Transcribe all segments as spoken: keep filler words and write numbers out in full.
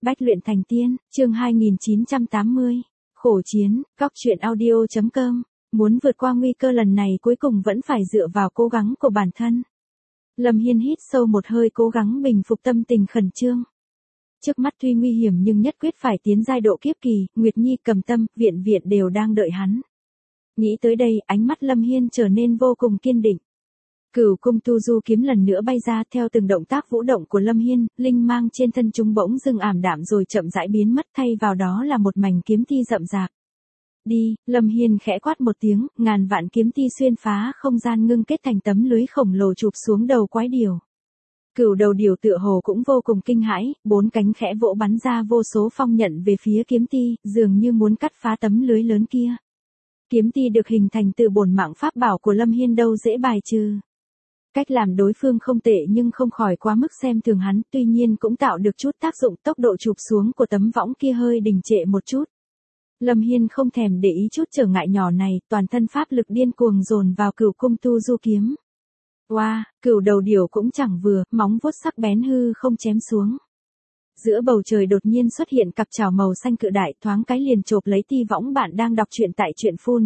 Bách luyện thành tiên, chương hai nghìn chín trăm tám mươi. Khổ chiến, góc truyện audio chấm com. Muốn vượt qua nguy cơ lần này cuối cùng vẫn phải dựa vào cố gắng của bản thân. Lâm Hiên hít sâu một hơi, cố gắng bình phục tâm tình khẩn trương. Trước mắt tuy nguy hiểm nhưng nhất quyết phải tiến giai độ kiếp kỳ, Nguyệt Nhi, Cầm Tâm, Viện Viện đều đang đợi hắn. Nghĩ tới đây, ánh mắt Lâm Hiên trở nên vô cùng kiên định. Cửu cung tu du kiếm lần nữa bay ra, theo từng động tác vũ động của Lâm Hiên, linh mang trên thân chúng bỗng dưng ảm đạm rồi chậm rãi biến mất, thay vào đó là một mảnh kiếm ti rậm rạp. Đi, Lâm Hiên khẽ quát một tiếng, ngàn vạn kiếm ti xuyên phá không gian ngưng kết thành tấm lưới khổng lồ chụp xuống đầu quái điểu. Cửu đầu điểu tựa hồ cũng vô cùng kinh hãi, bốn cánh khẽ vỗ bắn ra vô số phong nhận về phía kiếm ti, dường như muốn cắt phá tấm lưới lớn kia. Kiếm ti được hình thành từ bổn mạng pháp bảo của Lâm Hiên đâu dễ bài trừ. Cách làm đối phương không tệ nhưng không khỏi quá mức xem thường hắn, tuy nhiên cũng tạo được chút tác dụng, tốc độ chụp xuống của tấm võng kia hơi đình trệ một chút. Lâm Hiên không thèm để ý chút trở ngại nhỏ này, toàn thân pháp lực điên cuồng dồn vào cửu cung tu du kiếm. Oa, wow, cửu đầu điểu cũng chẳng vừa, móng vuốt sắc bén hư không chém xuống. Giữa bầu trời đột nhiên xuất hiện cặp chảo màu xanh cự đại, thoáng cái liền chộp lấy ti võng. Bạn đang đọc truyện tại truyện phun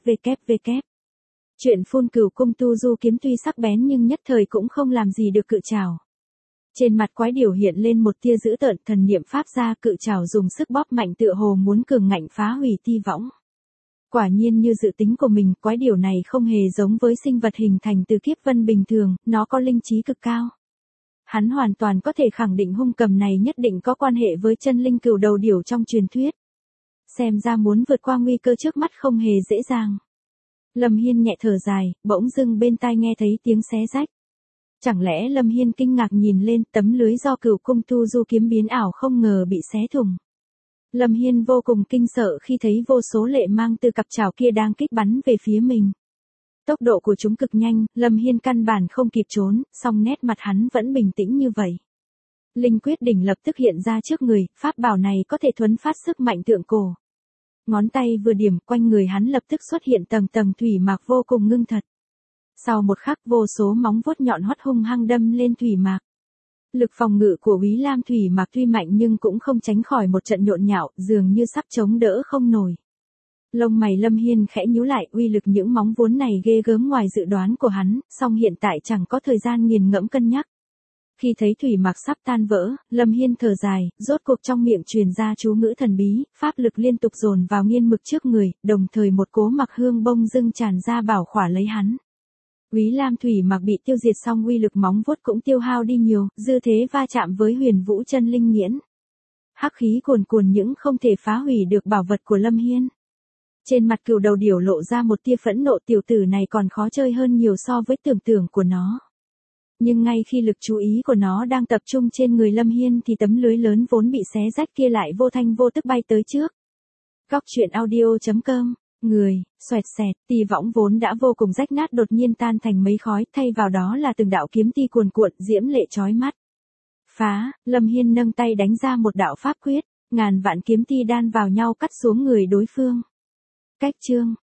www. Truyện phun cửu cung tu du kiếm tuy sắc bén nhưng nhất thời cũng không làm gì được cự chảo. Trên mặt quái điểu hiện lên một tia dữ tợn, thần niệm pháp ra, cự chảo dùng sức bóp mạnh tựa hồ muốn cường ngạnh phá hủy ti võng. Quả nhiên như dự tính của mình, quái điểu này không hề giống với sinh vật hình thành từ kiếp vân bình thường, nó có linh trí cực cao. Hắn hoàn toàn có thể khẳng định hung cầm này nhất định có quan hệ với chân linh cửu đầu điểu trong truyền thuyết. Xem ra muốn vượt qua nguy cơ trước mắt không hề dễ dàng. Lâm Hiên nhẹ thở dài, bỗng dưng bên tai nghe thấy tiếng xé rách. Chẳng lẽ Lâm Hiên kinh ngạc nhìn lên, tấm lưới do cửu cung tu du kiếm biến ảo không ngờ bị xé thủng. Lâm Hiên vô cùng kinh sợ khi thấy vô số lệ mang từ cặp chảo kia đang kích bắn về phía mình. Tốc độ của chúng cực nhanh, Lâm Hiên căn bản không kịp trốn, song nét mặt hắn vẫn bình tĩnh như vậy. Linh quyết đỉnh lập tức hiện ra trước người, pháp bảo này có thể thuấn phát sức mạnh thượng cổ. Ngón tay vừa điểm, quanh người hắn lập tức xuất hiện tầng tầng thủy mạc vô cùng ngưng thật. Sau một khắc, vô số móng vuốt nhọn hoắt hung hăng đâm lên thủy mạc. Lực phòng ngự của Úy Lam thủy mạc tuy mạnh nhưng cũng không tránh khỏi một trận nhộn nhạo, dường như sắp chống đỡ không nổi. Lông mày Lâm Hiên khẽ nhíu lại, uy lực những móng vuốt này ghê gớm ngoài dự đoán của hắn, song hiện tại chẳng có thời gian nghiền ngẫm cân nhắc. Khi thấy thủy mạc sắp tan vỡ, Lâm Hiên thở dài, rốt cuộc trong miệng truyền ra chú ngữ thần bí, pháp lực liên tục dồn vào nghiên mực trước người, đồng thời một cỗ mặc hương bông dưng tràn ra bảo khỏa lấy hắn. Úy Lam thủy mạc bị tiêu diệt xong, uy lực móng vuốt cũng tiêu hao đi nhiều, dư thế va chạm với huyền vũ chân linh nghiễn. Hắc khí cuồn cuồn những không thể phá hủy được bảo vật của Lâm Hiên. Trên mặt cửu đầu điểu lộ ra một tia phẫn nộ, tiểu tử này còn khó chơi hơn nhiều so với tưởng tượng của nó. Nhưng ngay khi lực chú ý của nó đang tập trung trên người Lâm Hiên thì tấm lưới lớn vốn bị xé rách kia lại vô thanh vô tức bay tới trước. Góc truyện audio chấm com. Người, xoẹt xẹt, ti võng vốn đã vô cùng rách nát đột nhiên tan thành mấy khói, thay vào đó là từng đạo kiếm ti cuồn cuộn, diễm lệ chói mắt. Phá, Lâm Hiên nâng tay đánh ra một đạo pháp quyết, ngàn vạn kiếm ti đan vào nhau cắt xuống người đối phương. Cách chương,